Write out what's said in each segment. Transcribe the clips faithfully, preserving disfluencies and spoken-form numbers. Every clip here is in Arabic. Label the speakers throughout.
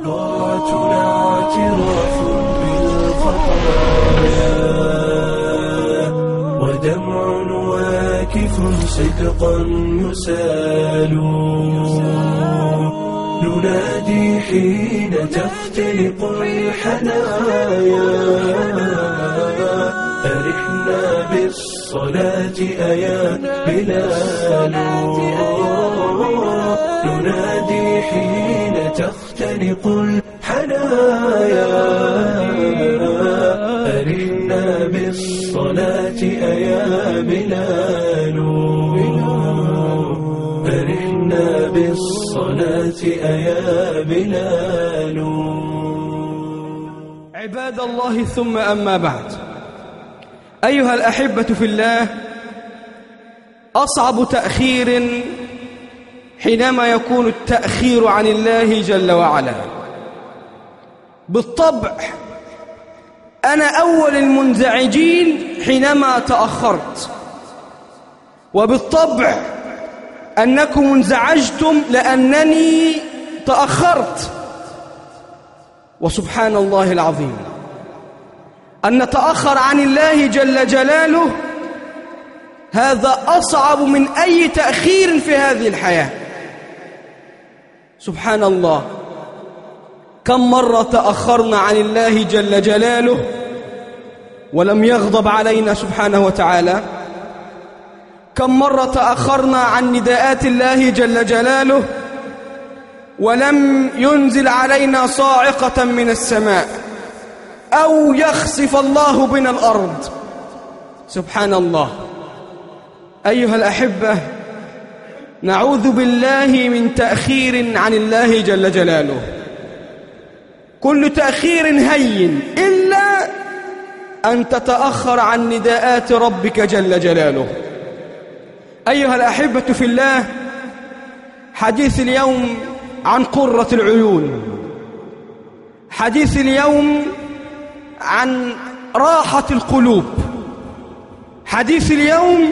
Speaker 1: طاعتنا اعتراف بالخطايا ودمع واكف صدقا يسال ننادي حين تختلق الحنايا أرحنا بالصلاة أيا بلال ننادي حين تختلق الحنايا أرحنا بالصلاة أيا بلال أرحنا بالصلاة أيا بلال.
Speaker 2: عباد الله، ثم أما بعد، أيها الأحبة في الله، أصعب تأخير حينما يكون التأخير عن الله جل وعلا. بالطبع أنا أول المنزعجين حينما تأخرت، وبالطبع أنكم انزعجتم لأنني تأخرت. وسبحان الله العظيم أن نتأخر عن الله جل جلاله، هذا أصعب من أي تأخير في هذه الحياة. سبحان الله، كم مرة تأخرنا عن الله جل جلاله ولم يغضب علينا سبحانه وتعالى؟ كم مرة تأخرنا عن نداءات الله جل جلاله ولم ينزل علينا صاعقة من السماء أو يخسف الله بنا الأرض؟ سبحان الله. أيها الأحبة، نعوذ بالله من تأخير عن الله جل جلاله. كل تأخير هين إلا أن تتأخر عن نداءات ربك جل جلاله. أيها الأحبة في الله، حديث اليوم عن قرة العيون، حديث اليوم عن راحة القلوب، حديث اليوم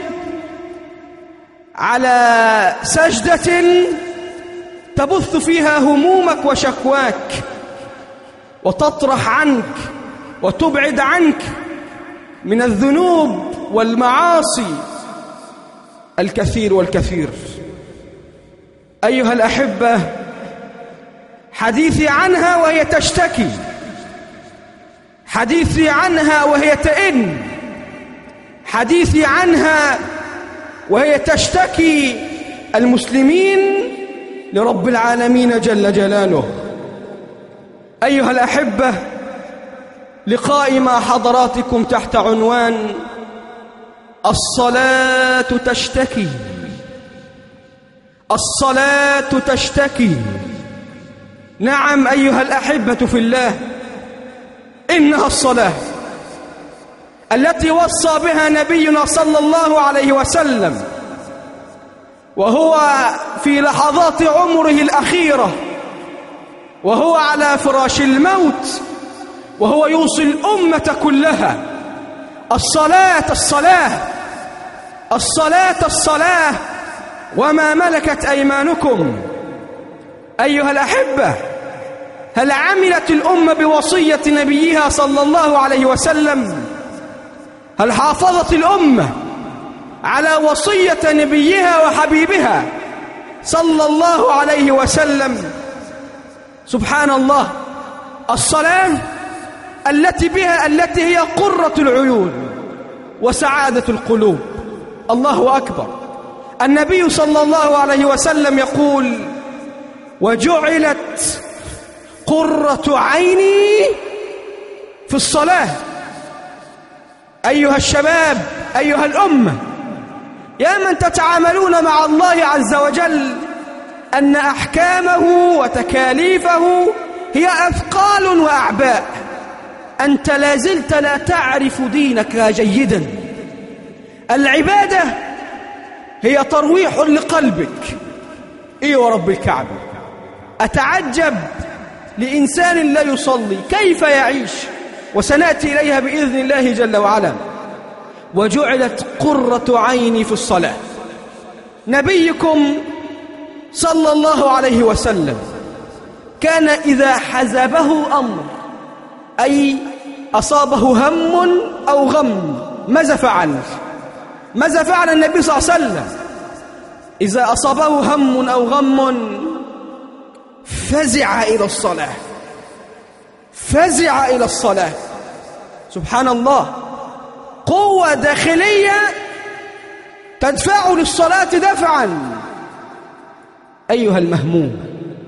Speaker 2: على سجدة تبث فيها همومك وشكواك وتطرح عنك وتبعد عنك من الذنوب والمعاصي الكثير والكثير. أيها الأحبة، حديثي عنها وهي تشتكي، حديثي عنها وهي تئن، حديثي عنها وهي تشتكي المسلمين لرب العالمين جل جلاله. أيها الأحبة، لقائي مع حضراتكم تحت عنوان الصلاة تشتكي. الصلاة تشتكي. نعم أيها الأحبة في الله، إنها الصلاة التي وصى بها نبينا صلى الله عليه وسلم وهو في لحظات عمره الأخيرة، وهو على فراش الموت، وهو يوصي الأمة كلها: الصلاة الصلاة الصلاة الصلاة وما ملكت أيمانكم. أيها الأحبة، هل عملت الأمة بوصية نبيها صلى الله عليه وسلم؟ هل حافظت الأمة على وصية نبيها وحبيبها صلى الله عليه وسلم؟ سبحان الله. الصلاة التي بها التي هي قرة العيون وسعادة القلوب. الله أكبر. النبي صلى الله عليه وسلم يقول: وجعلت قرة عيني في الصلاة. أيها الشباب، أيها الأمة، يا من تتعاملون مع الله عز وجل أن أحكامه وتكاليفه هي أثقال وأعباء، أنت لازلت لا تعرف دينك جيدا. العبادة هي ترويح لقلبك. إيه ورب الكعبة، أتعجب لإنسان لا يصلي كيف يعيش، وسنأتي إليها بإذن الله جل وعلا. وجعلت قرة عيني في الصلاة. نبيكم صلى الله عليه وسلم كان إذا حزبه أمر، أي أصابه هم أو غم، ماذا فعل؟ ماذا فعل النبي صلى الله عليه وسلم؟ إذا أصابه هم أو غم فزع إلى الصلاة، فزع إلى الصلاة. سبحان الله، قوة داخلية تدفع للصلاة دفعا. أيها المهموم،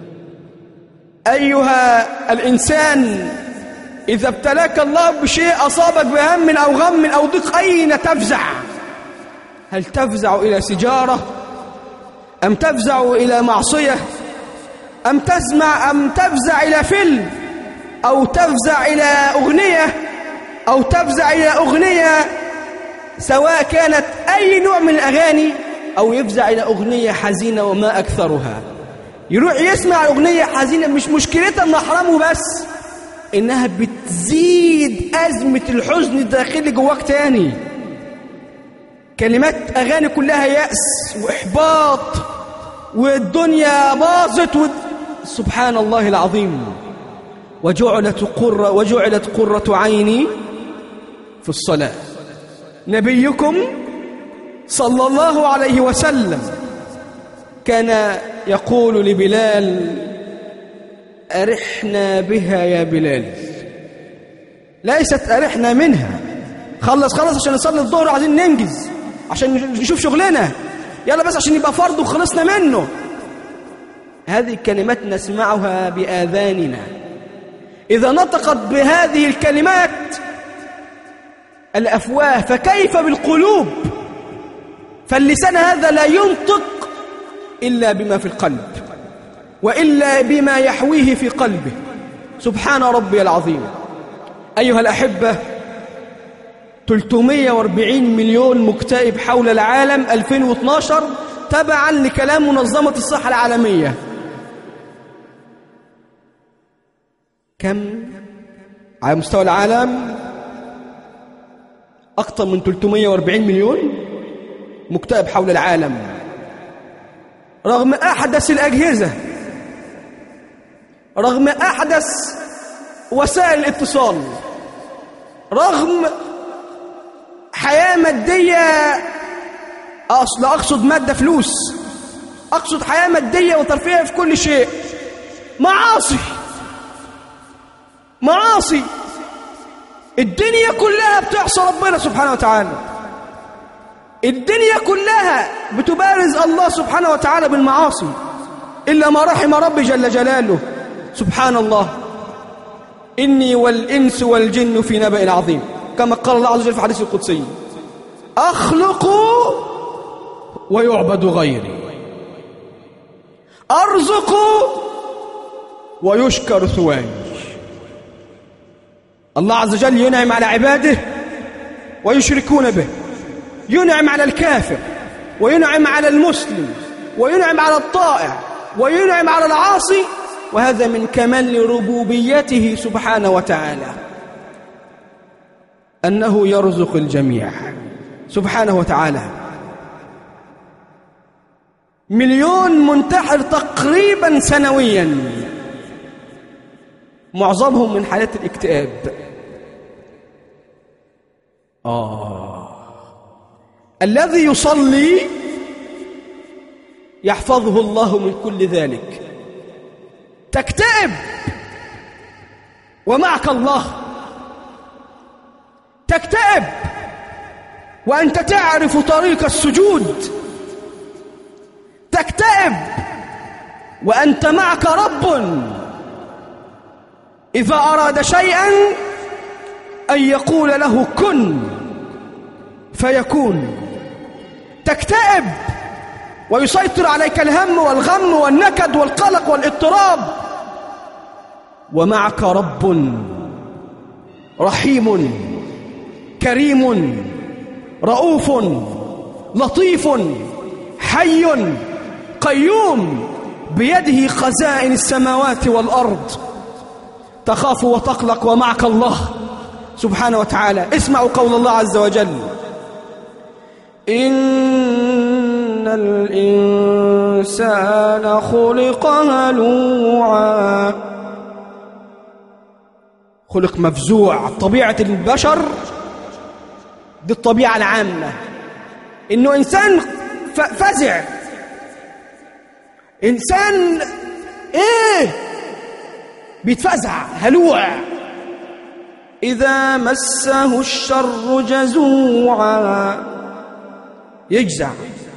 Speaker 2: أيها الإنسان، إذا ابتلاك الله بشيء أصابك بهم أو غم أو ضيق، أين تفزع؟ هل تفزع إلى سجارة، أم تفزع إلى معصية، أم تسمع أم تفزع إلى فيلم، أو تفزع إلى أغنية، أو تفزع إلى أغنية سواء كانت أي نوع من الأغاني، أو يفزع إلى أغنية حزينة وما أكثرها. يروح يسمع أغنية حزينة، مش مشكلتها إنها حرام بس، إنها بتزيد أزمة الحزن الداخلي جواك تاني. كلمات أغاني كلها يأس وإحباط والدنيا باظت و... سبحان الله العظيم. وجعلت قرة وجعلت قرة عيني في الصلاة. نبيكم صلى الله عليه وسلم كان يقول لبلال: أرحنا بها يا بلال. ليست أرحنا منها، خلص خلص عشان نصلي الظهر وعايزين ننجز عشان نشوف شغلنا، يلا بس عشان يبقى فرض وخلصنا منه. هذه الكلمات نسمعها بآذاننا. إذا نطقت بهذه الكلمات الأفواه فكيف بالقلوب؟ فاللسان هذا لا ينطق إلا بما في القلب، وإلا بما يحويه في قلبه. سبحان ربي العظيم. أيها الأحبة، ثلاثمائة وأربعين مليون مكتئب حول العالم ألفين واثني عشر تبعا لكلام منظمة الصحة العالمية. كم على مستوى العالم؟ أكثر من ثلاثمائة وأربعين مليون مكتئب حول العالم، رغم أحدث الأجهزة، رغم أحدث وسائل الاتصال، رغم حياة مادية. أصل أقصد مادة فلوس، أقصد حياة مادية وترفيه في كل شيء. معاصي معاصي الدنيا كلها بتعصى ربنا سبحانه وتعالى، الدنيا كلها بتبارز الله سبحانه وتعالى بالمعاصي، إلا ما رحم ربي جل جلاله. سبحان الله. إني والإنس والجن في نبأ عظيم، كما قال الله عز وجل في الحديث القدسي: أخلق ويعبد غيري، أرزق ويشكر ثواني. الله عز وجل ينعم على عباده ويشركون به، ينعم على الكافر وينعم على المسلم وينعم على الطائع وينعم على العاصي، وهذا من كمال ربوبيته سبحانه وتعالى، أنه يرزق الجميع سبحانه وتعالى. مليون منتحر تقريبا سنويا، معظمهم من حالات الاكتئاب. آه الذي يصلي يحفظه الله من كل ذلك. تكتئب ومعك الله، تكتئب وأنت تعرف طريق السجود، تكتئب وأنت معك رب إذا أراد شيئا أن يقول له كن فيكون. تكتئب ويسيطر عليك الهم والغم والنكد والقلق والاضطراب، ومعك رب رحيم كريم رؤوف لطيف حي قيوم بيده خزائن السماوات والأرض، تخاف وتقلق ومعك الله سبحانه وتعالى. اسمعوا قول الله عز وجل: إن الإنسان خلق هلوعا خلق مفزوع. طبيعة البشر دي الطبيعة العامة، إنه إنسان فزع، إنسان إيه بيتفزع هلوع. إذا مسه الشر جزوعا، يجزع.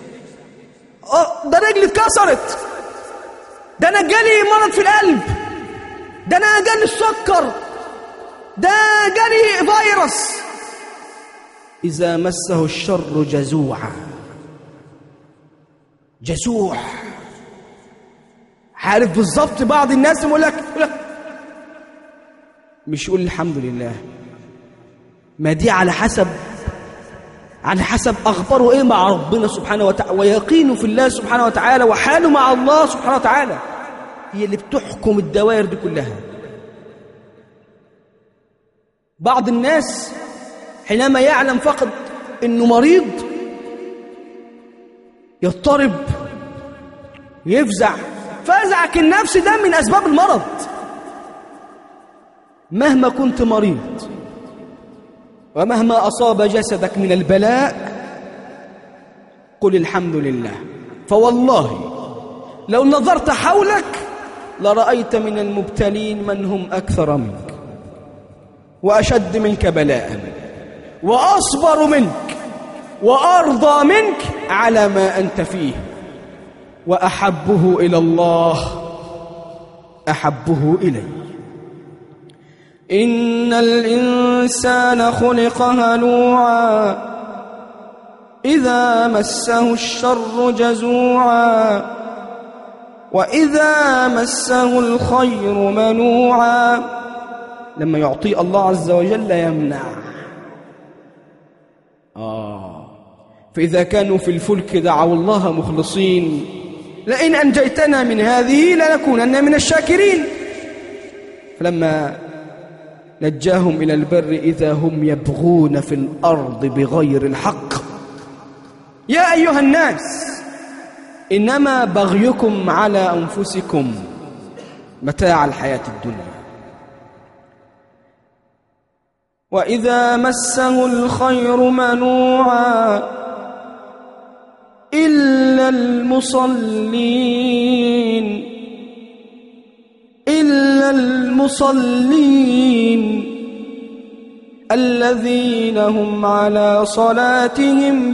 Speaker 2: ده رجلي اتكسرت، ده أنا جالي مرض في القلب، ده أنا جالي السكر، ده جالي فيروس. إذا مسه الشر جزوعا، جزوع. عارف بالظبط بعض الناس يقول لك مش يقول الحمد لله، ما دي على حسب على حسب أخباره إيه مع ربنا سبحانه وتعالى، ويقينه في الله سبحانه وتعالى، وحاله مع الله سبحانه وتعالى، هي اللي بتحكم الدوائر دي كلها. بعض الناس حينما يعلم فقط إنه مريض يضطرب، يفزع. فزعك النفس ده من أسباب المرض. مهما كنت مريض ومهما أصاب جسدك من البلاء قل الحمد لله، فوالله لو نظرت حولك لرأيت من المبتلين من هم أكثر منك وأشد منك بلاء وأصبر منك وأرضى منك على ما أنت فيه، وأحبه إلى الله أحبه إلي. إن الإنسان خلق هلوعا إذا مسه الشر جزوعا وإذا مسه الخير منوعا. لما يعطي الله عز وجل يمنع. آه فإذا كانوا في الفلك دعوا الله مخلصين لئن أنجيتنا من هذه لنكونن من الشاكرين. فلما نجاهم إلى البر إذا هم يبغون في الأرض بغير الحق. يا أيها الناس إنما بغيكم على أنفسكم متاع الحياة الدنيا. وإذا مسه الخير منوعا إلا المصلين إلا المصلين الذين هم على صلاتهم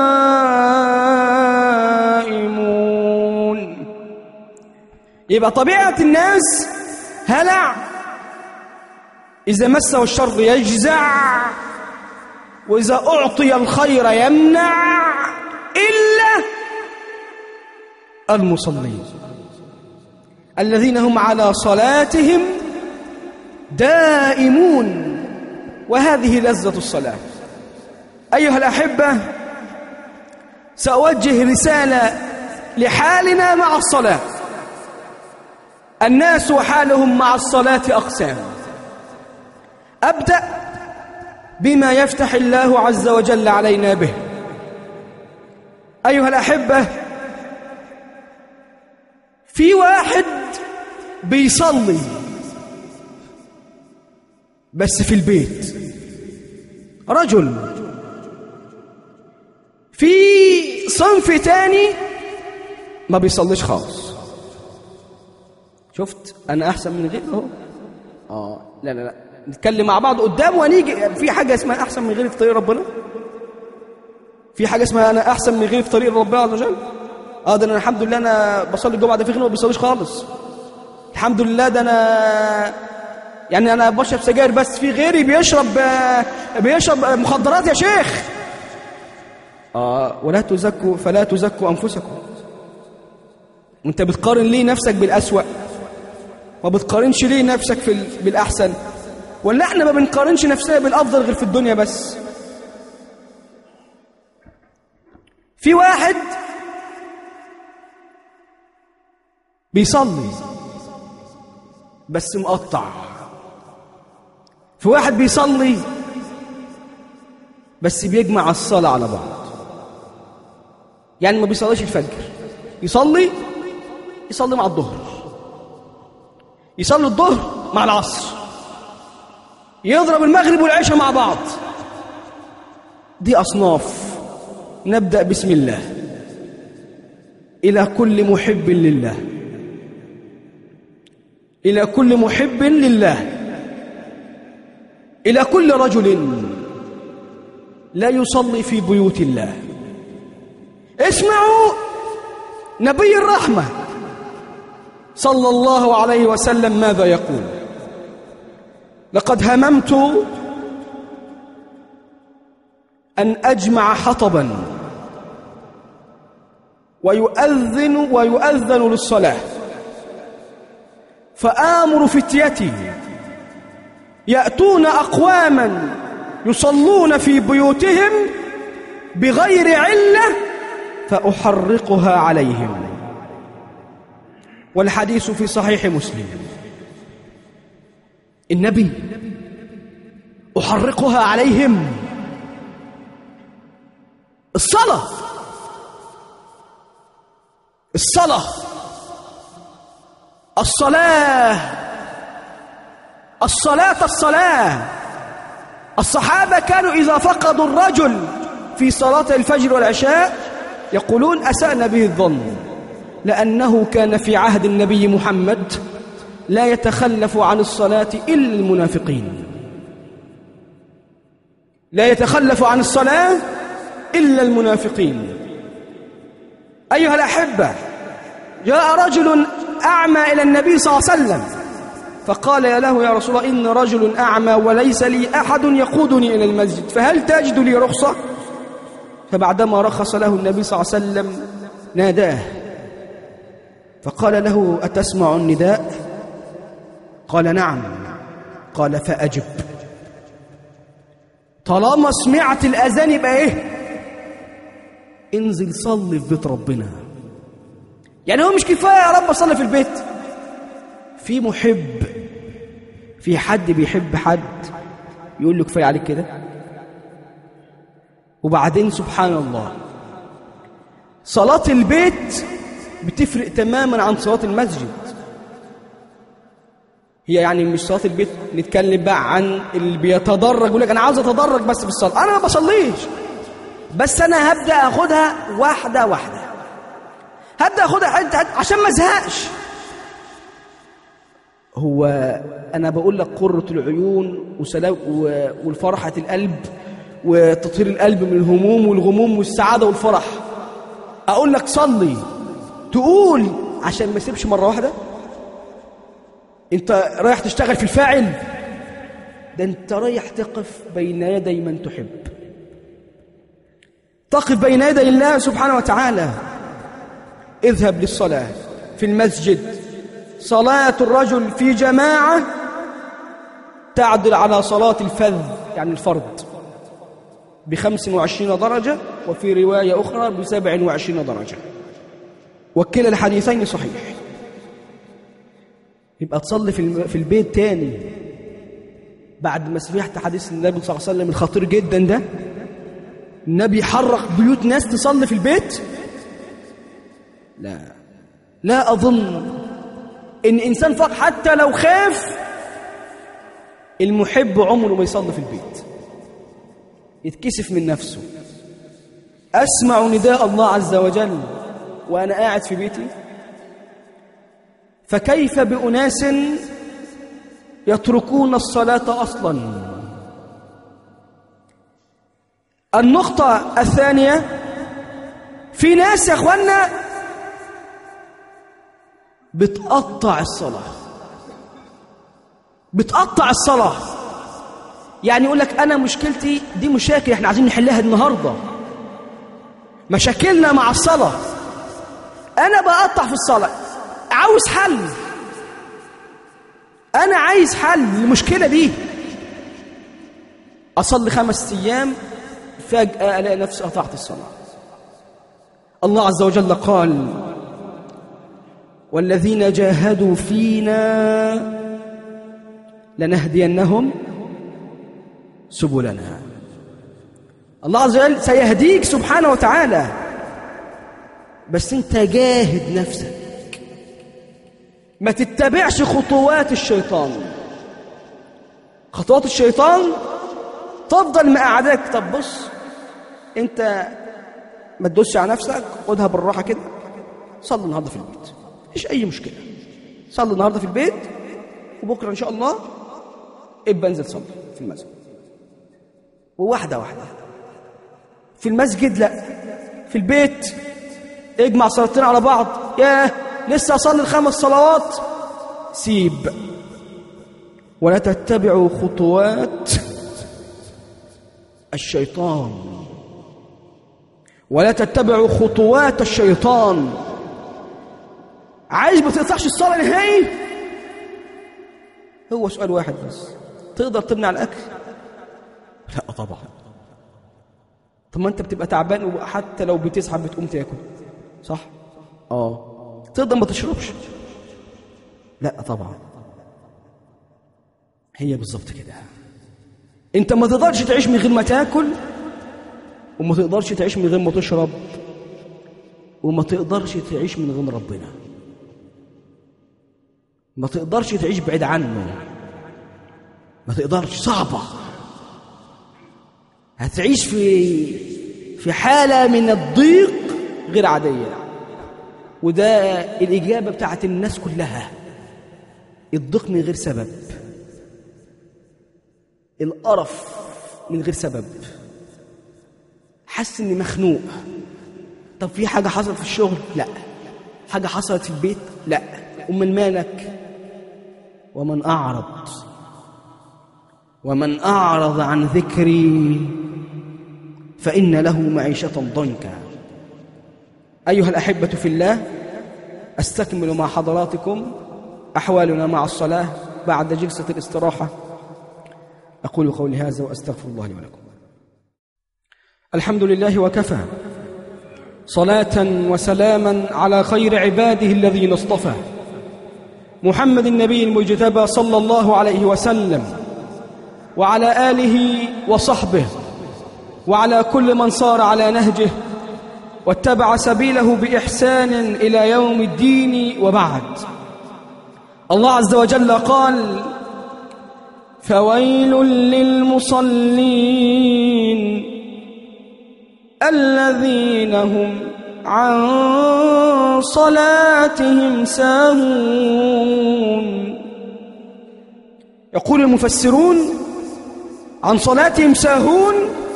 Speaker 2: دائمون. يبقى طبيعة الناس هلع، إذا مسه الشر يجزع، وإذا أعطي الخير يمنع، إلا المصلين الذين هم على صلاتهم دائمون. وهذه لذة الصلاة. أيها الأحبة، سأوجه رسالة لحالنا مع الصلاة. الناس وحالهم مع الصلاة أقسام. أبدأ بما يفتح الله عز وجل علينا به. أيها الأحبة، في واحد بيصلي بس في البيت، رجل. في صنف تاني ما بيصليش خالص. شفت أنا أحسن من غيره؟ آه لا لا لا نتكلم مع بعض قدام ونيجي. في حاجة اسمها أحسن من غيري في طريق ربنا؟ في حاجة اسمها أنا أحسن من غيري في طريق ربنا عز وجل؟ آه ده أنا الحمد لله أنا بصلي الجمعة، ده في غيره ما بيصليش خالص. الحمد لله ده أنا يعني أنا بشرب سجاير بس في غيري بيشرب بيشرب مخدرات يا شيخ. آه ولا تزكوا فلا تزكوا أنفسكم. وأنت بتقارن ليه نفسك بالأسوأ؟ ما بتقارنش ليه نفسك في بالأحسن؟ ولا احنا ما بنقارنش نفسنا بالأفضل غير في الدنيا بس؟ في واحد بيصلي بس مقطع. في واحد بيصلي بس بيجمع الصلاة على بعض، يعني ما بيصليش الفجر، يصلي يصلي مع الظهر، يصلي الظهر مع العصر، يضرب المغرب والعشاء مع بعض. دي أصناف. نبدأ بسم الله. إلى كل محب لله، إلى كل محب لله، إلى كل رجل لا يصلي في بيوت الله. اسمعوا نبي الرحمة صلى الله عليه وسلم ماذا يقول: لقد هممت أن أجمع حطبا ويؤذن ويؤذن للصلاة، فآمر فتيتي يأتون أقواما يصلون في بيوتهم بغير علة فأحرقها عليهم. والحديث في صحيح مسلم. النبي أحرقها عليهم. الصلاة الصلاة الصلاة الصلاة الصلاة. الصحابة كانوا إذا فقدوا الرجل في صلاة الفجر والعشاء يقولون أسأنا به الظن، لأنه كان في عهد النبي محمد لا يتخلف عن الصلاة إلا المنافقين، لا يتخلف عن الصلاة إلا المنافقين. أيها الأحبة، جاء رجل أعمى إلى النبي صلى الله عليه وسلم فقال يا له يا رسول الله إن رجل أعمى وليس لي أحد يقودني إلى المسجد، فهل تجد لي رخصة؟ فبعدما رخص له النبي صلى الله عليه وسلم ناداه فقال له أتسمع النداء؟ قال نعم. قال فأجب. طالما سمعت الأذان يبقى إيه؟ انزل صلي في بيت ربنا. يعني هو مش كفاية يا رب صلي في البيت، في محب، في حد بيحب حد يقول له كفاية عليك كده. وبعدين سبحان الله صلاة البيت بتفرق تماما عن صلاة المسجد. هي يعني مش صلاة البيت، نتكلم بقى عن اللي بيتدرج يقول لك أنا عاوز أتدرج بس في الصلاة. أنا ما بصليش، بس أنا هبدأ أخدها واحدة واحدة، هبدأ أخدها حتة عشان ما أزهقش. هو أنا بقول لك قرة العيون وسلام والفرحة القلب وتطهير القلب من الهموم والغموم والسعادة والفرح، أقول لك صلي تقول عشان ما يسيبش مرة واحدة؟ أنت رايح تشتغل في الفاعل؟ ده أنت رايح تقف بين يدي من تحب، تقف بين يدي الله سبحانه وتعالى. اذهب للصلاة في المسجد. صلاة الرجل في جماعة تعدل على صلاة الفذ يعني الفرد بخمس وعشرين درجة، وفي رواية أخرى بسبع وعشرين درجة، وكلا الحديثين صحيح. يبقى تصلي في البيت تاني بعد ما سمعت حديث النبي صلى الله عليه وسلم الخطير جدا ده. النبي حرق بيوت ناس تصلي في البيت؟ لا لا أظن إن إنسان فقط حتى لو خاف المحب عمره ما يصلي في البيت، يتكسف من نفسه. أسمع نداء الله عز وجل وأنا قاعد في بيتي، فكيف بأناس يتركون الصلاة أصلا؟ النقطة الثانية، في ناس يا أخوانا بتقطع الصلاة، بتقطع الصلاة. يعني يقول لك أنا مشكلتي دي مشاكل احنا عايزين نحلها النهاردة، مشاكلنا مع الصلاة، أنا بقطع في الصلاة، عاوز حل، أنا عايز حل للمشكلة دي. أصلي خمس أيام فجأة ألاقي نفسي قطعت الصلاة. الله عز وجل قال والذين جاهدوا فينا لنهدينهم سبلنا. الله عز وجل سيهديك سبحانه وتعالى، بس انت جاهد نفسك، ما تتبعش خطوات الشيطان. خطوات الشيطان تفضل مقعدك. طب بص، انت ما تدوسش على نفسك، خدها بالراحه كده، صلي النهارده في البيت، مفيش اي مشكله. صلي النهارده في البيت، وبكره ان شاء الله ابقى انزل صلي في المسجد. وواحده واحده. في المسجد لا، في البيت اجمع صلاتين على بعض. ياه، لسه اصلي الخمس صلوات. سيب. ولا تتبعوا خطوات الشيطان، ولا تتبعوا خطوات الشيطان. عايز ما تقطعش الصلاة نهائي؟ هو سؤال واحد بس، تقدر تمنع الأكل؟ لا طبعا. طب ما أنت بتبقى تعبان وحتى لو بتسحب بتقوم تاكل، صح؟ آه. تقدر ما تشربش؟ لا طبعا. هي بالظبط كده. أنت ما تقدرش تعيش من غير ما تاكل، وما تقدرش تعيش من غير ما تشرب، وما تقدرش تعيش من غير ربنا. ما تقدرش تعيش بعيد عنه، ما تقدرش، صعبة. هتعيش في في حالة من الضيق غير عادية. وده الإجابة بتاعت الناس كلها. الضيق من غير سبب، القرف من غير سبب، حاسس إني مخنوق. طب في حاجة حصلت في الشغل؟ لا. حاجة حصلت في البيت؟ لا. ومن مالك؟ ومن أعرض ومن أعرض عن ذكري فإن له معيشة ضنكا. أيها الأحبة في الله، أستكمل مع حضراتكم أحوالنا مع الصلاة بعد جلسة الاستراحة. أقول قولي هذا وأستغفر الله لي ولكم. الحمد لله وكفى، صلاة وسلاما على خير عباده الذين اصطفى، محمد النبي المجتبى صلى الله عليه وسلم، وعلى آله وصحبه، وعلى كل من صار على نهجه واتبع سبيله بإحسان إلى يوم الدين. وبعد، الله عز وجل قال: فويل للمصلين الذين هم عن صلاتهم ساهون. يقول المفسرون: عن صلاتهم ساهون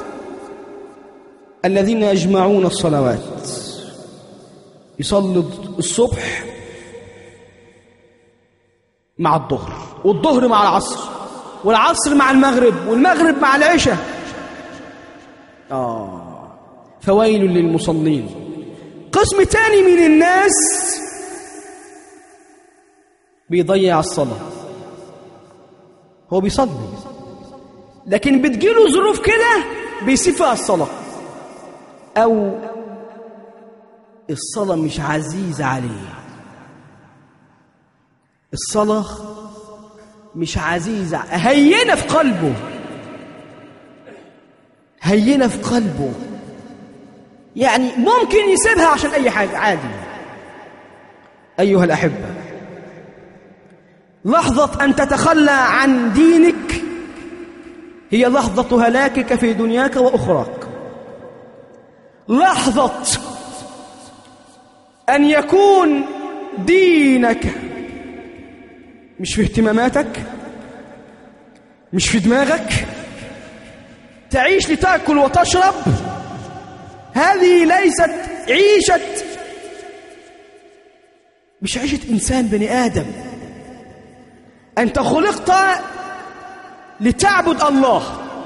Speaker 2: الذين يجمعون الصلوات، يصلي الصبح مع الظهر، والظهر مع العصر، والعصر مع المغرب، والمغرب مع العشاء. آه فويل للمصلين. قسم تاني من الناس بيضيع الصلاة، هو بيصلي لكن بتجيله ظروف كده بيسيب فيها الصلاة، أو الصلاة مش عزيزة عليه. الصلاة مش عزيزة، هينة في قلبه، هينة في قلبه، يعني ممكن يسيبها عشان أي حاجة عادي. أيها الأحبة، لحظة أن تتخلى عن دينك هي لحظة هلاكك في دنياك وأخراك. لحظة أن يكون دينك مش في اهتماماتك، مش في دماغك، تعيش لتأكل وتشرب، هذه ليست عيشة، مش عيشة إنسان بني آدم. أنت خلقت لتعبد الله،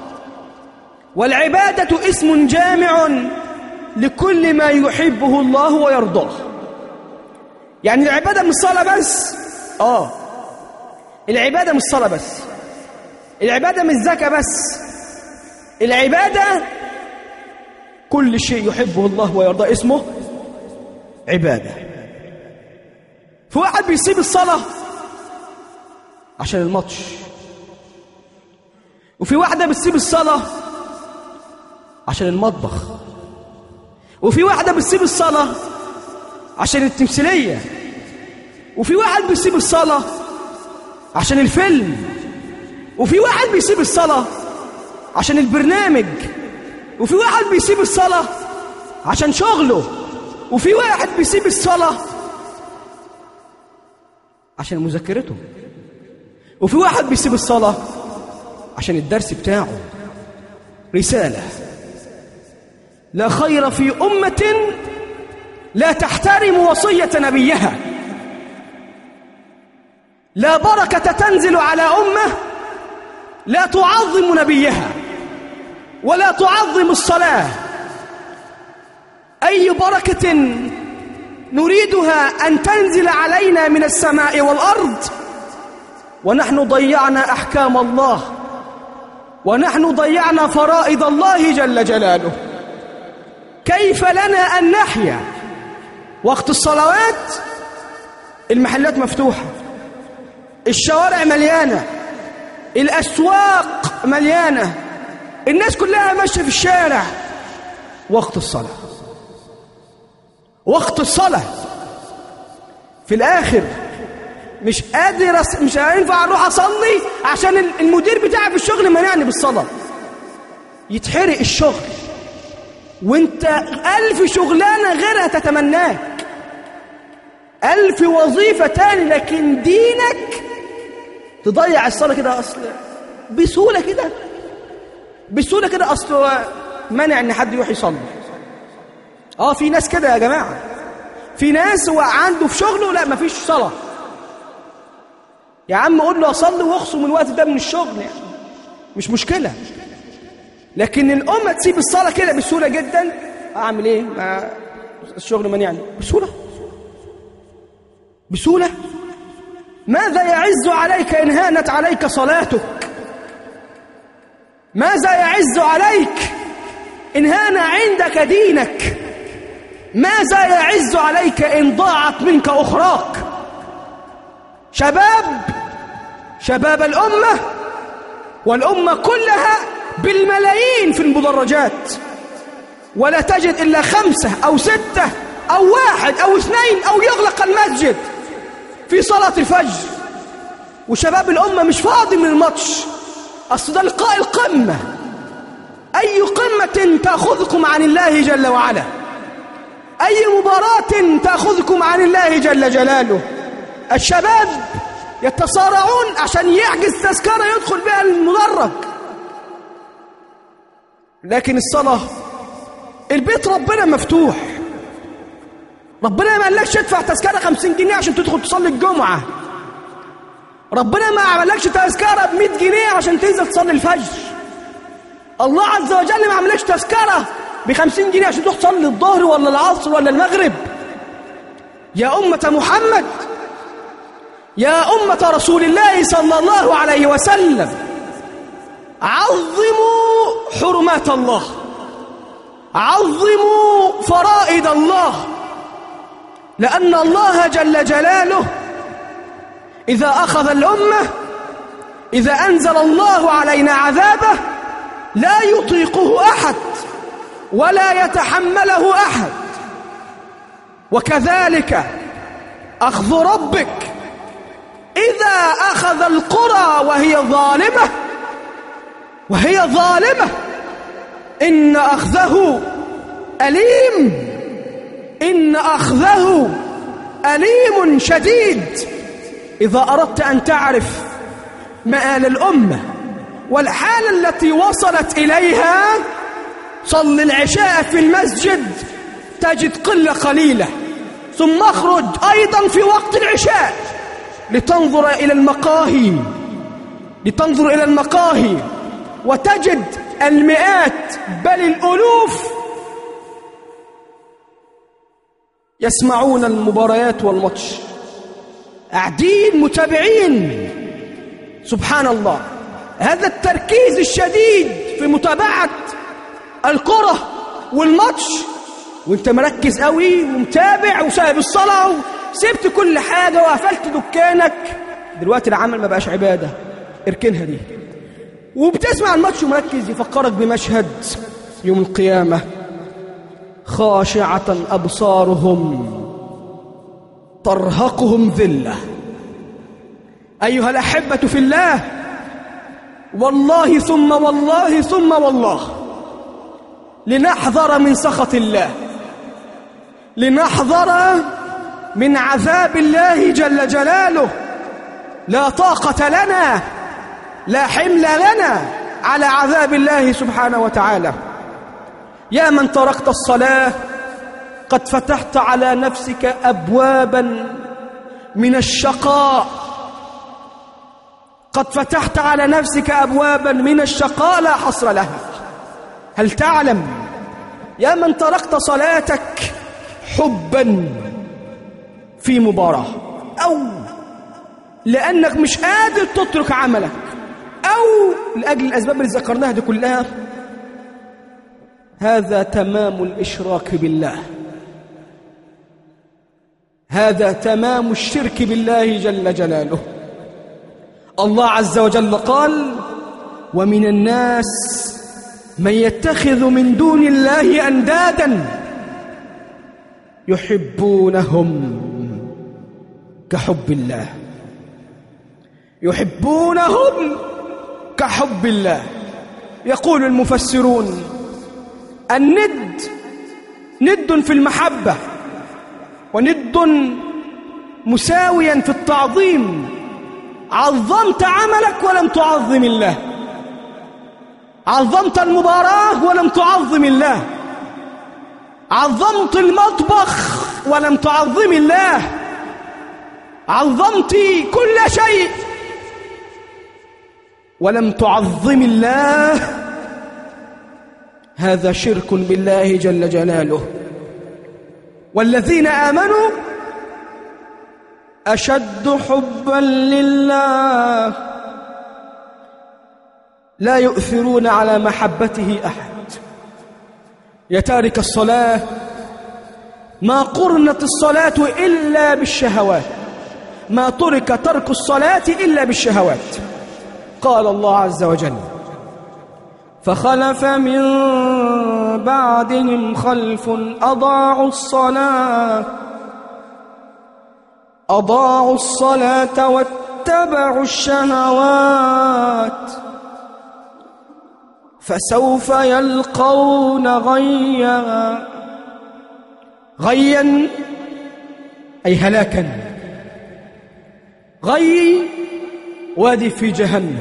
Speaker 2: والعبادة اسم جامع لكل ما يحبه الله ويرضاه. يعني العبادة مش صلاة بس، آه العبادة مش صلاة بس، العبادة مش زكاة بس، العبادة كل شيء يحبه الله ويرضاه اسمه عبادة. في واحد بيسيب الصلاة عشان الماتش، وفي واحدة بتسيب الصلاة عشان المطبخ، وفي واحدة بتسيب الصلاة عشان التمثيلية، وفي واحد بيسيب الصلاة عشان الفيلم، وفي واحد بيسيب الصلاة عشان البرنامج، وفي واحد بيسيب الصلاة عشان شغله، وفي واحد بيسيب الصلاة عشان مذاكرته، وفي واحد بيسيب الصلاة عشان الدرس بتاعه. رسالة: لا خير في أمة لا تحترم وصية نبيها، لا بركة تنزل على أمة لا تعظم نبيها ولا تعظم الصلاة. أي بركة نريدها أن تنزل علينا من السماء والأرض ونحن ضيعنا أحكام الله، ونحن ضيعنا فرائض الله جل جلاله. كيف لنا أن نحيا وقت الصلوات المحلات مفتوحة، الشوارع مليانة، الأسواق مليانة، الناس كلها ماشية في الشارع، وقت الصلاة وقت الصلاة في الآخر مش قادر أص... مش هينفع أروح أصلي عشان المدير بتاعي في الشغل منعني بالصلاة، يتحرق الشغل وانت ألف شغلانة غيرها تتمناك، ألف وظيفة تاني، لكن دينك تضيع الصلاة كده أصل بسهولة كده بسهولة كده أصل منع إن حد يروح يصلي. آه في ناس كده يا جماعة، في ناس هو عنده في شغله لا مفيش صلاة، يا عم قول له أصلي واخصم الوقت ده من الشغل يعني مش مشكلة، لكن الأمة تسيب الصلاة كده بسهولة جدا. أعمل إيه؟ ما الشغل منعني بسهولة بسهولة. ماذا يعز عليك إن هانت عليك صلاتك؟ ماذا يعز عليك إن هان عندك دينك؟ ماذا يعز عليك إن ضاعت منك أخراك؟ شباب شباب الأمة والأمة كلها بالملايين في المدرجات، ولا تجد إلا خمسة أو ستة أو واحد أو اثنين أو يغلق المسجد في صلاة الفجر، وشباب الأمة مش فاضي من الماتش. أصل ده لقاء القمة، أي قمة تأخذكم عن الله جل وعلا، أي مباراة تأخذكم عن الله جل جلاله. الشباب يتصارعون عشان يحجز تذكرة يدخل بها المدرج، لكن الصلاة البيت ربنا مفتوح، ربنا ما قالكش تدفع تذكرة خمسين جنيه عشان تدخل تصلي الجمعة، ربنا ما عملكش تذكرة بمئة جنيه عشان تنزل تصلي الفجر، الله عز وجل ما عملكش تذكرة بخمسين جنيه عشان تروح تصلي الظهر ولا العصر ولا المغرب. يا أمة محمد، يا أمة رسول الله صلى الله عليه وسلم، عظموا حرمات الله، عظموا فرائض الله، لأن الله جل جلاله إذا أخذ الأمة، إذا أنزل الله علينا عذابه لا يطيقه أحد ولا يتحمله أحد. وكذلك أخذ ربك إذا أخذ القرى وهي ظالمة وهي ظالمة إن أخذه أليم إن أخذه أليم شديد. إذا أردت أن تعرف مآل الأمة والحالة التي وصلت إليها، صل العشاء في المسجد تجد قلة قليلة، ثم اخرج أيضا في وقت العشاء لتنظر إلى المقاهي لتنظر إلى المقاهي وتجد المئات بل الألوف يسمعون المباريات والماتش، قاعدين متابعين. سبحان الله، هذا التركيز الشديد في متابعة الكرة والماتش وانت مركز قوي ومتابع وسايب الصلاة وسبت كل حاجة وقفلت دكانك. دلوقتي العمل ما بقاش عبادة، اركنها دي، وبتسمع الماتش ومركز يفكرك بمشهد يوم القيامة: خاشعة أبصارهم ترهقهم ذلة. أيها الأحبة في الله، والله ثم والله ثم والله لنحذر من سخط الله، لنحذر من عذاب الله جل جلاله. لا طاقة لنا، لا حمل لنا على عذاب الله سبحانه وتعالى. يا من تركت الصلاة قد فتحت على نفسك أبوابا من الشقاء، قد فتحت على نفسك أبوابا من الشقاء لا حصر لها. هل تعلم يا من تركت صلاتك حبا في مباراة، أو لأنك مش قادر تترك عملك، أو لأجل الأسباب اللي ذكرناها دي كلها، هذا تمام الإشراك بالله، هذا تمام الشرك بالله جل جلاله. الله عز وجل قال: ومن الناس من يتخذ من دون الله أندادا يحبونهم كحب الله، يحبونهم كحب الله. يقول المفسرون: الند ند في المحبة، وند مساويا في التعظيم. عظمت عملك ولم تعظم الله، عظمت المباراة ولم تعظم الله، عظمت المطبخ ولم تعظم الله، عظمت كل شيء ولم تعظم الله. هذا شرك بالله جل جلاله. والذين آمنوا أشد حبا لله لا يؤثرون على محبته أحد. يا تارك الصلاة، ما قرنت الصلاة إلا بالشهوات، ما ترك ترك الصلاة إلا بالشهوات. قال الله عز وجل: فخلف من بعدهم خلف أضاعوا الصلاة أضاعوا الصلاة واتبعوا الشهوات فسوف يلقون غيا. غيا أي هلاكا. غي وادي في جهنم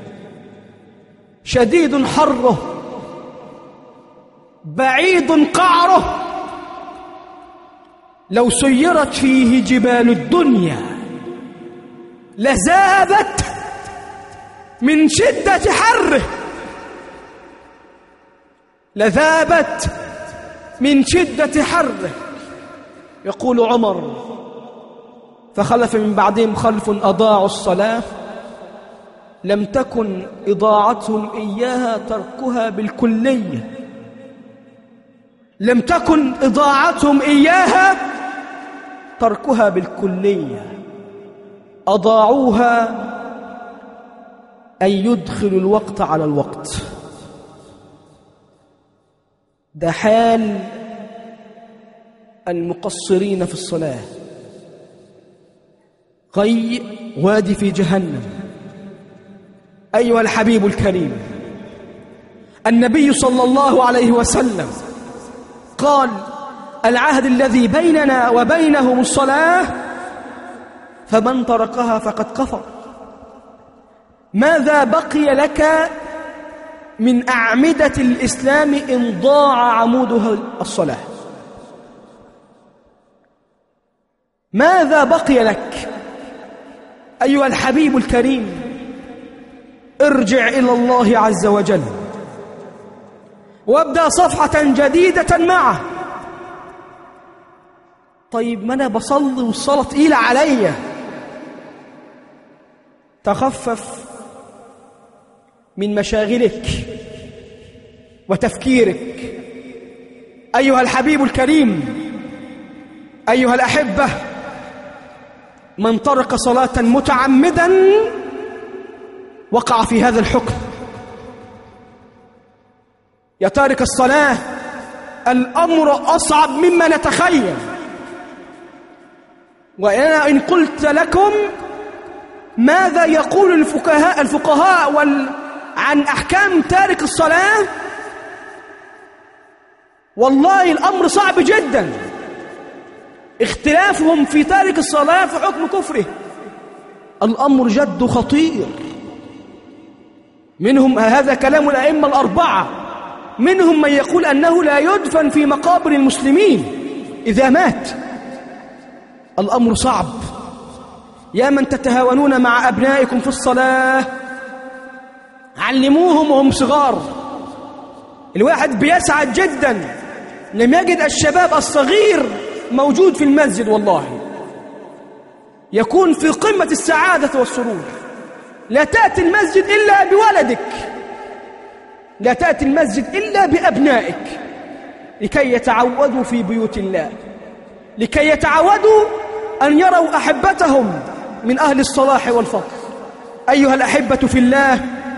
Speaker 2: شديد حره بعيد قعره، لو سيرت فيه جبال الدنيا لذابت من شدة حره، لذابت من شدة حره. يقول عمر: فخلف من بعدهم خلف أضاعوا الصلاة، لم تكن إضاعتهم إياها تركها بالكلية، لم تكن إضاعتهم إياها تركها بالكلية، أضاعوها أن يدخلوا الوقت على الوقت. ده حال المقصرين في الصلاة. غي وادي في جهنم. أيها الحبيب الكريم، النبي صلى الله عليه وسلم قال: العهد الذي بيننا وبينهم الصلاة، فمن تركها فقد كفر. ماذا بقي لك من أعمدة الإسلام إن ضاع عمودها الصلاة؟ ماذا بقي لك أيها الحبيب الكريم؟ ارجع إلى الله عز وجل وابدأ صفحة جديدة معه. طيب ما أنا بصلي والصلاة تقيلة عليا، تخفف من مشاغلك وتفكيرك. أيها الحبيب الكريم، أيها الأحبة، من ترك صلاة متعمدا وقع في هذا الحكم. يا تارك الصلاة، الأمر أصعب مما نتخيل. وأنا إن قلت لكم ماذا يقول الفقهاء الفقهاء عن أحكام تارك الصلاة، والله الأمر صعب جدا. اختلافهم في تارك الصلاة في حكم كفره الأمر جد خطير. منهم، هذا كلام الأئمة الأربعة، منهم من يقول أنه لا يدفن في مقابر المسلمين إذا مات. الأمر صعب. يا من تتهاونون مع أبنائكم في الصلاة علموهم وهم صغار. الواحد بيسعد جدا لم يجد الشباب الصغير موجود في المسجد، والله يكون في قمة السعادة والسرور. لا تأتي المسجد إلا بولدك، لا تأتي المسجد إلا بأبنائك، لكي يتعودوا في بيوت الله، لكي يتعودوا أن يروا أحبتهم من أهل الصلاح والفضل. أيها الأحبة في الله،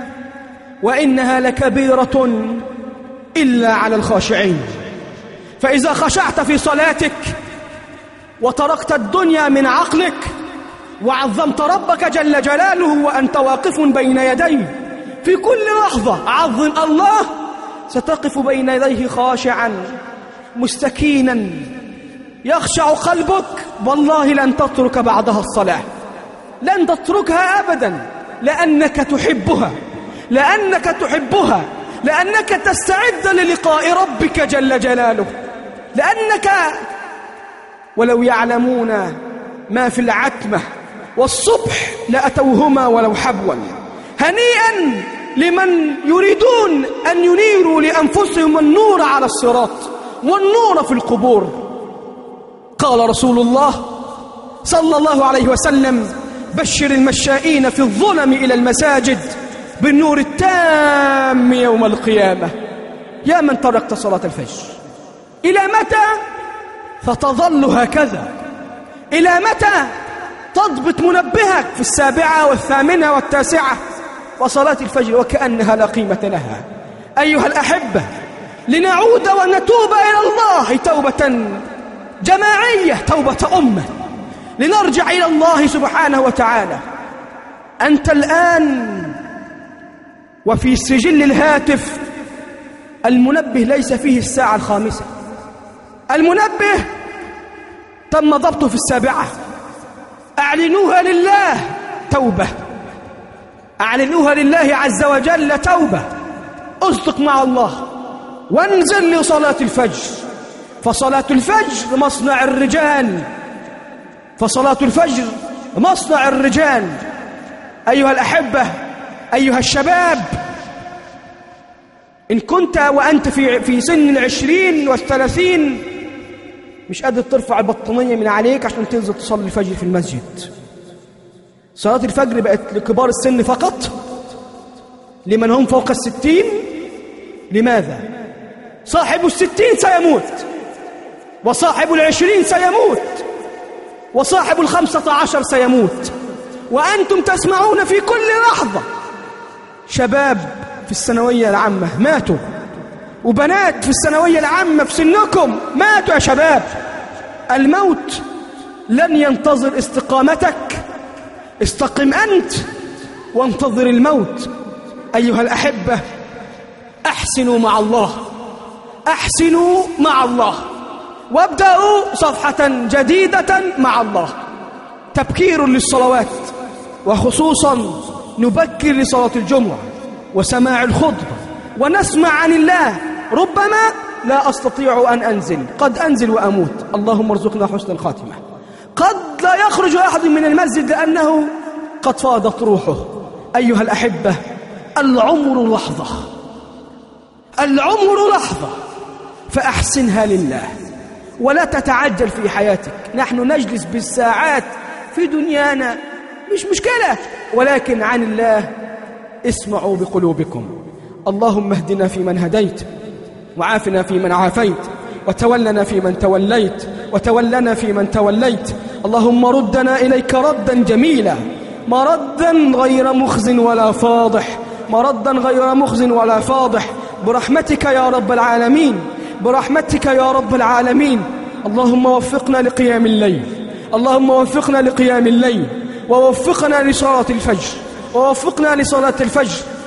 Speaker 2: وإنها لكبيرة إلا على الخاشعين. فإذا خشعت في صلاتك وتركت الدنيا من عقلك وعظمت ربك جل جلاله وأنت واقف بين يديه في كل لحظة عظم الله، ستقف بين يديه خاشعا مستكينا يخشع قلبك، والله لن تترك بعدها الصلاة، لن تتركها أبدا، لأنك تحبها، لأنك تحبها، لأنك تستعد للقاء ربك جل جلاله، لأنك ولو يعلمون ما في العتمة والصبح لأتوهما ولو حبوا. هنيئا لمن يريدون أن ينيروا لأنفسهم النور على الصراط والنور في القبور. قال رسول الله صلى الله عليه وسلم: بشر المشائين في الظلم إلى المساجد بالنور التام يوم القيامة. يا من تركت صلاة الفجر، إلى متى فتظل هكذا؟ إلى متى تضبط منبهك في السابعة والثامنة والتاسعة وصلاة الفجر وكأنها لا قيمة لها؟ أيها الأحبة، لنعود ونتوب إلى الله توبة جماعية، توبة أمة، لنرجع إلى الله سبحانه وتعالى. أنت الآن وفي سجل الهاتف المنبه ليس فيه الساعة الخامسة، المنبه تم ضبطه في السابعة. أعلنوها لله توبة، أعلنوها لله عز وجل توبة. أصدق مع الله وانزل لصلاة الفجر، فصلاة الفجر مصنع الرجال، فصلاة الفجر مصنع الرجال. أيها الأحبة، أيها الشباب، إن كنت وأنت في في سن العشرين والثلاثين مش قادر ترفع البطانية من عليك عشان تنزل تصلي الفجر في المسجد، صلاة الفجر بقت لكبار السن فقط، لمن هم فوق الستين. لماذا؟ صاحب الستين سيموت، وصاحب العشرين سيموت، وصاحب الخمسة عشر سيموت، وأنتم تسمعون في كل لحظة شباب في الثانوية العامة ماتوا، وبنات في الثانوية العامة في سنكم ماتوا. يا شباب، الموت لن ينتظر استقامتك، استقم أنت وانتظر الموت. أيها الأحبة، أحسنوا مع الله، أحسنوا مع الله، وابدأوا صفحة جديدة مع الله. تبكير للصلوات، وخصوصا نبكر لصلاة الجمعة وسماع الخطبة ونسمع عن الله. ربما لا أستطيع أن أنزل، قد أنزل وأموت، اللهم ارزقنا حسن الخاتمة. قد لا يخرج أحد من المسجد لأنه قد فاضت روحه. أيها الأحبة، العمر لحظة، العمر لحظة، فأحسنها لله ولا تتعجل في حياتك. نحن نجلس بالساعات في دنيانا مش مشكلة، ولكن عن الله اسمعوا بقلوبكم. اللهم اهدنا فيمن هديت، وعافنا فيمن عافيت، وتولنا فيمن توليت، وتولنا فيمن توليت. اللهم ردنا إليك ردا جميلا، مردا غير مخز ولا فاضح، مردا غير مخز ولا فاضح، برحمتك يا رب العالمين، برحمتك يا رب العالمين. اللهم وفقنا لقيام الليل، اللهم وفقنا لقيام الليل، ووفقنا لصلاة الفجر، ووفقنا لصلاة الفجر،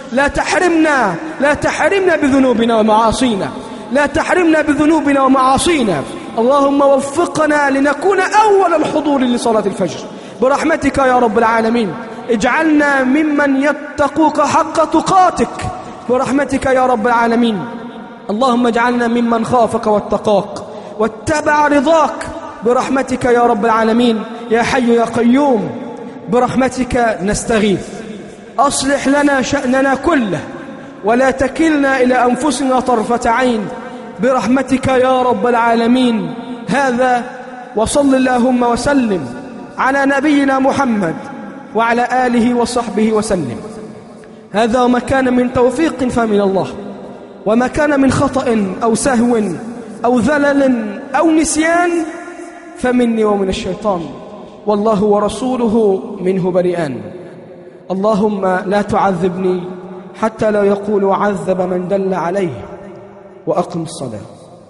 Speaker 2: لا تحرمنا لا تحرمنا بذنوبنا ومعاصينا لا تحرمنا بذنوبنا ومعاصينا. اللهم وفقنا لنكون أول الحضور لصلاة الفجر برحمتك يا رب العالمين. اجعلنا ممن يتقوك حق تقاتك برحمتك يا رب العالمين. اللهم اجعلنا ممن خافك واتقاك واتبع رضاك برحمتك يا رب العالمين. يا حي يا قيوم برحمتك نستغيث. أصلح لنا شأننا كله ولا تكلنا إلى أنفسنا طرفة عين برحمتك يا رب العالمين. هذا وصل اللهم وسلم على نبينا محمد وعلى آله وصحبه وسلم. هذا وما كان من توفيق فمن الله، وما كان من خطأ أو سهو أو ذلل أو نسيان فمني ومن الشيطان، والله ورسوله منه بريئان. اللهم لا تعذبني حتى لا يقول عذب من دل عليه. وأقم الصلاة.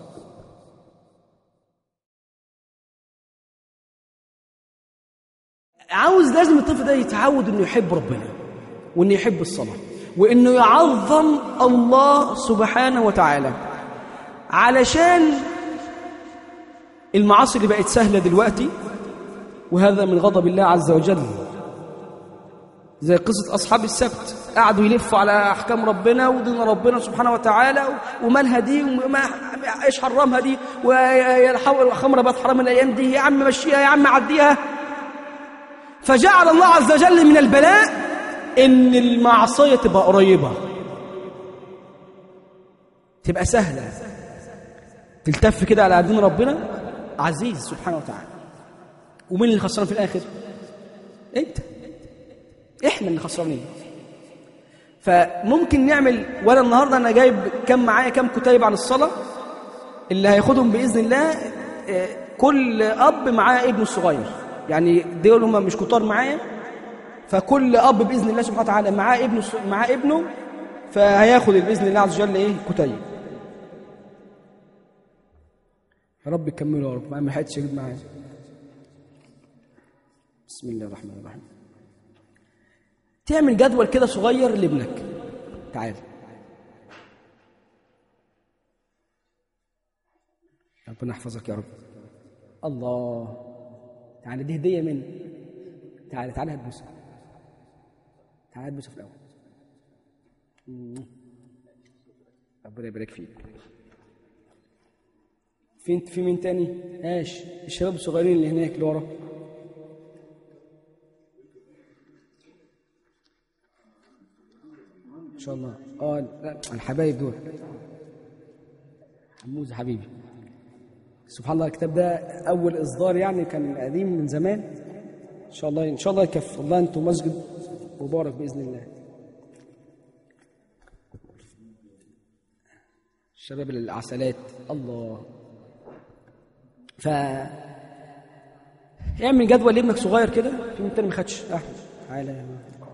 Speaker 2: عاوز لازم الطفل ده يتعود انه يحب ربنا وانه يحب الصلاة وانه يعظم الله سبحانه وتعالى، علشان المعاصي اللي بقت سهلة دلوقتي، وهذا من غضب الله عز وجل. زي قصة أصحاب السبت، قعدوا يلفوا على أحكام ربنا ودين ربنا سبحانه وتعالى، ومالها دي وما إيش حرمها دي، والخمرة بقت حرام الأيام دي، يا عم مشيها يا عم عديها. فجعل الله عز وجل من البلاء إن المعصية تبقى قريبة، تبقى سهلة، تلتف كده على دين ربنا عزيز سبحانه وتعالى. ومين اللي خسران في الآخر؟ أنت، إحنا اللي خسرانين. فممكن نعمل، وأنا النهاردة أنا جايب كم معايا كم كتيب عن الصلاة اللي هياخدهم بإذن الله. كل أب معاه ابنه الصغير، يعني دول هم مش كتار معايا، فكل أب بإذن الله سبحانه وتعالى معاه ابنه معاه ابنه فهياخد بإذن الله عز وجل إيه كتيب. يا رب يكملوا يا رب، ما حدش يجيب معايا. بسم الله الرحمن الرحيم. تعمل جدول كده صغير لابنك. تعال ربنا يحفظك يا رب. الله، تعال دي هدية مني. تعال تعال هتبوسها، تعال هتبوسها في الأول. ربنا يبارك فيك. في في مين تاني؟ ايش الشباب الصغيرين اللي هناك اللي ورا. ان شاء الله. اه لا الحبايب دول. حموزه حبيبي. سبحان الله، الكتاب ده اول اصدار يعني، كان قديم من زمان. ان شاء الله ان شاء الله يكفي. والله انتم مسجد مبارك باذن الله. الشباب العسلات. الله. ف اعمل جدول لابنك صغير كده. في مين تاني ما خدش؟ احمد تعالى يا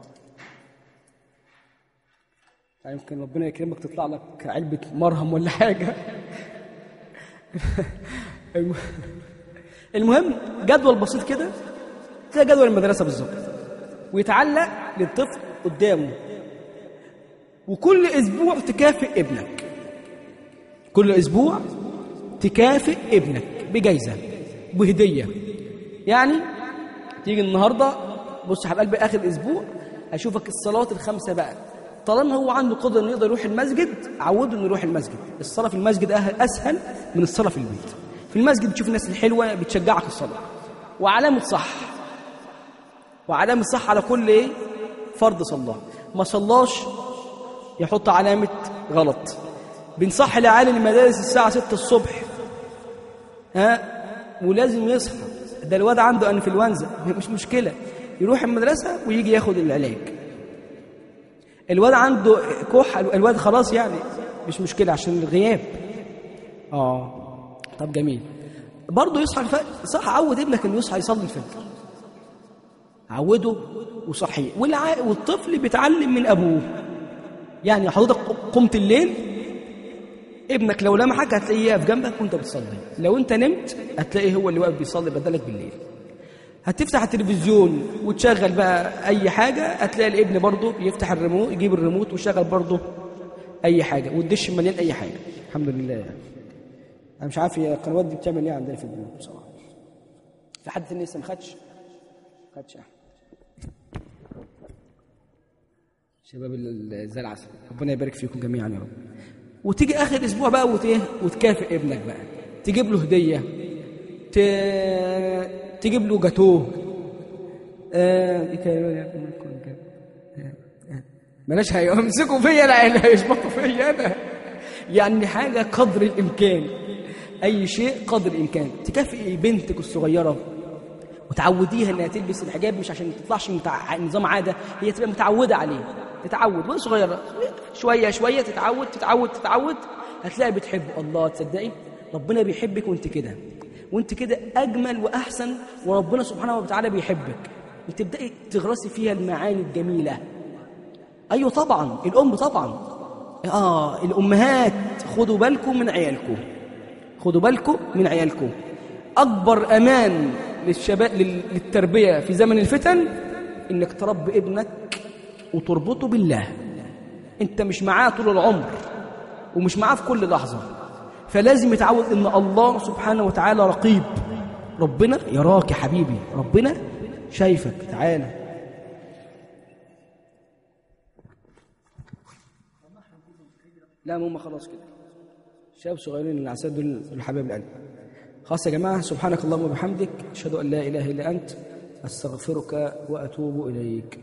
Speaker 2: يعني يمكن ربنا يكرمك تطلع لك علبة مرهم ولا حاجة. المهم جدول بسيط كده، زي جدول المدرسة بالظبط، ويتعلق للطفل قدامه. وكل أسبوع تكافئ ابنك، كل أسبوع تكافئ ابنك بجايزة بهدية. يعني تيجي النهاردة، بص يا حبيب قلبي، آخر الأسبوع أشوفك الصلاة الخمسة بقى. طالما هو عنده قدرة انه يقدر يروح المسجد، عوده انه يروح المسجد. الصلاة في المسجد اسهل من الصلاة في البيت. في المسجد بتشوف الناس الحلوة بتشجعك الصلاة، وعلامة صح، وعلامة صح على كل ايه فرض صلاه. ما صلاش يحط علامة غلط. بنصح لعالم المدارس الساعة ستة الصبح، ها، ولازم يصحى. ده الواد عنده انفلونزا، مش مشكلة، يروح المدرسة ويجي ياخد العلاج. الواد عنده كح، الواد خلاص يعني مش مشكلة عشان الغياب. اه طب جميل. برضه يصحى الفجر، صح، عود ابنك انه يصحى يصلي الفجر، عوده وصحيه. والع... والطفل بيتعلم من ابوه. يعني حضرتك قمت الليل، ابنك لو لمحك هتلاقيه يقف جنبك وانت بتصلي. لو انت نمت هتلاقيه هو اللي واقف بيصلي بدلك بالليل. هتفتح التلفزيون وتشغل بقى اي حاجه، هتلاقي الابن برضه يفتح الريموت، يجيب الريموت ويشغل برضه اي حاجه، والدش مليان اي حاجه. الحمد لله يعني. انا مش عارف هي القنوات دي بتعمل ايه عندنا في البيوت بصراحه. في حد تاني لسه ما خدش؟ خدش شباب زي العسل، ربنا يبارك فيكم جميعا يا رب. وتيجي اخر اسبوع بقى وت... وتكافئ ابنك بقى، تجيب له هديه، ت... تجيب له جاتوه. آه... بلاش هيمسكوا فيا انا، هيشبطوا فيا انا. يعني حاجه قدر الامكان، اي شيء قدر الامكان. تكافئي بنتك الصغيره وتعوديها انها تلبس الحجاب، مش عشان ما تطلعش متع... نظام عاده، هي تبقى متعوده عليه، تتعود وهي صغيره شويه شويه، تتعود تتعود تتعود، هتلاقي بتحب الله. تصدقي ربنا بيحبك وانت كده، وانت كده اجمل واحسن، وربنا سبحانه وتعالى بيحبك، وتبداي تغرسي فيها المعاني الجميله. ايوه طبعا الام طبعا، اه الامهات خدوا بالكم من عيالكم، خدوا بالكم من عيالكم. اكبر امان للشباب للتربيه في زمن الفتن انك تربي ابنك وتربطه بالله. انت مش معاه طول العمر ومش معاه في كل لحظه، فلازم يتعود ان الله سبحانه وتعالى رقيب. ربنا يراك يا حبيبي، ربنا شايفك. تعالى لا ماما خلاص كده، شباب صغيرين العسل دول الحبايب القلب. خلاص يا جماعه، سبحانك اللهم وبحمدك، اشهد ان لا اله الا انت، استغفرك واتوب اليك.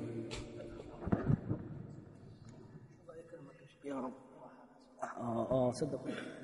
Speaker 2: يا رب. اه اه صدق.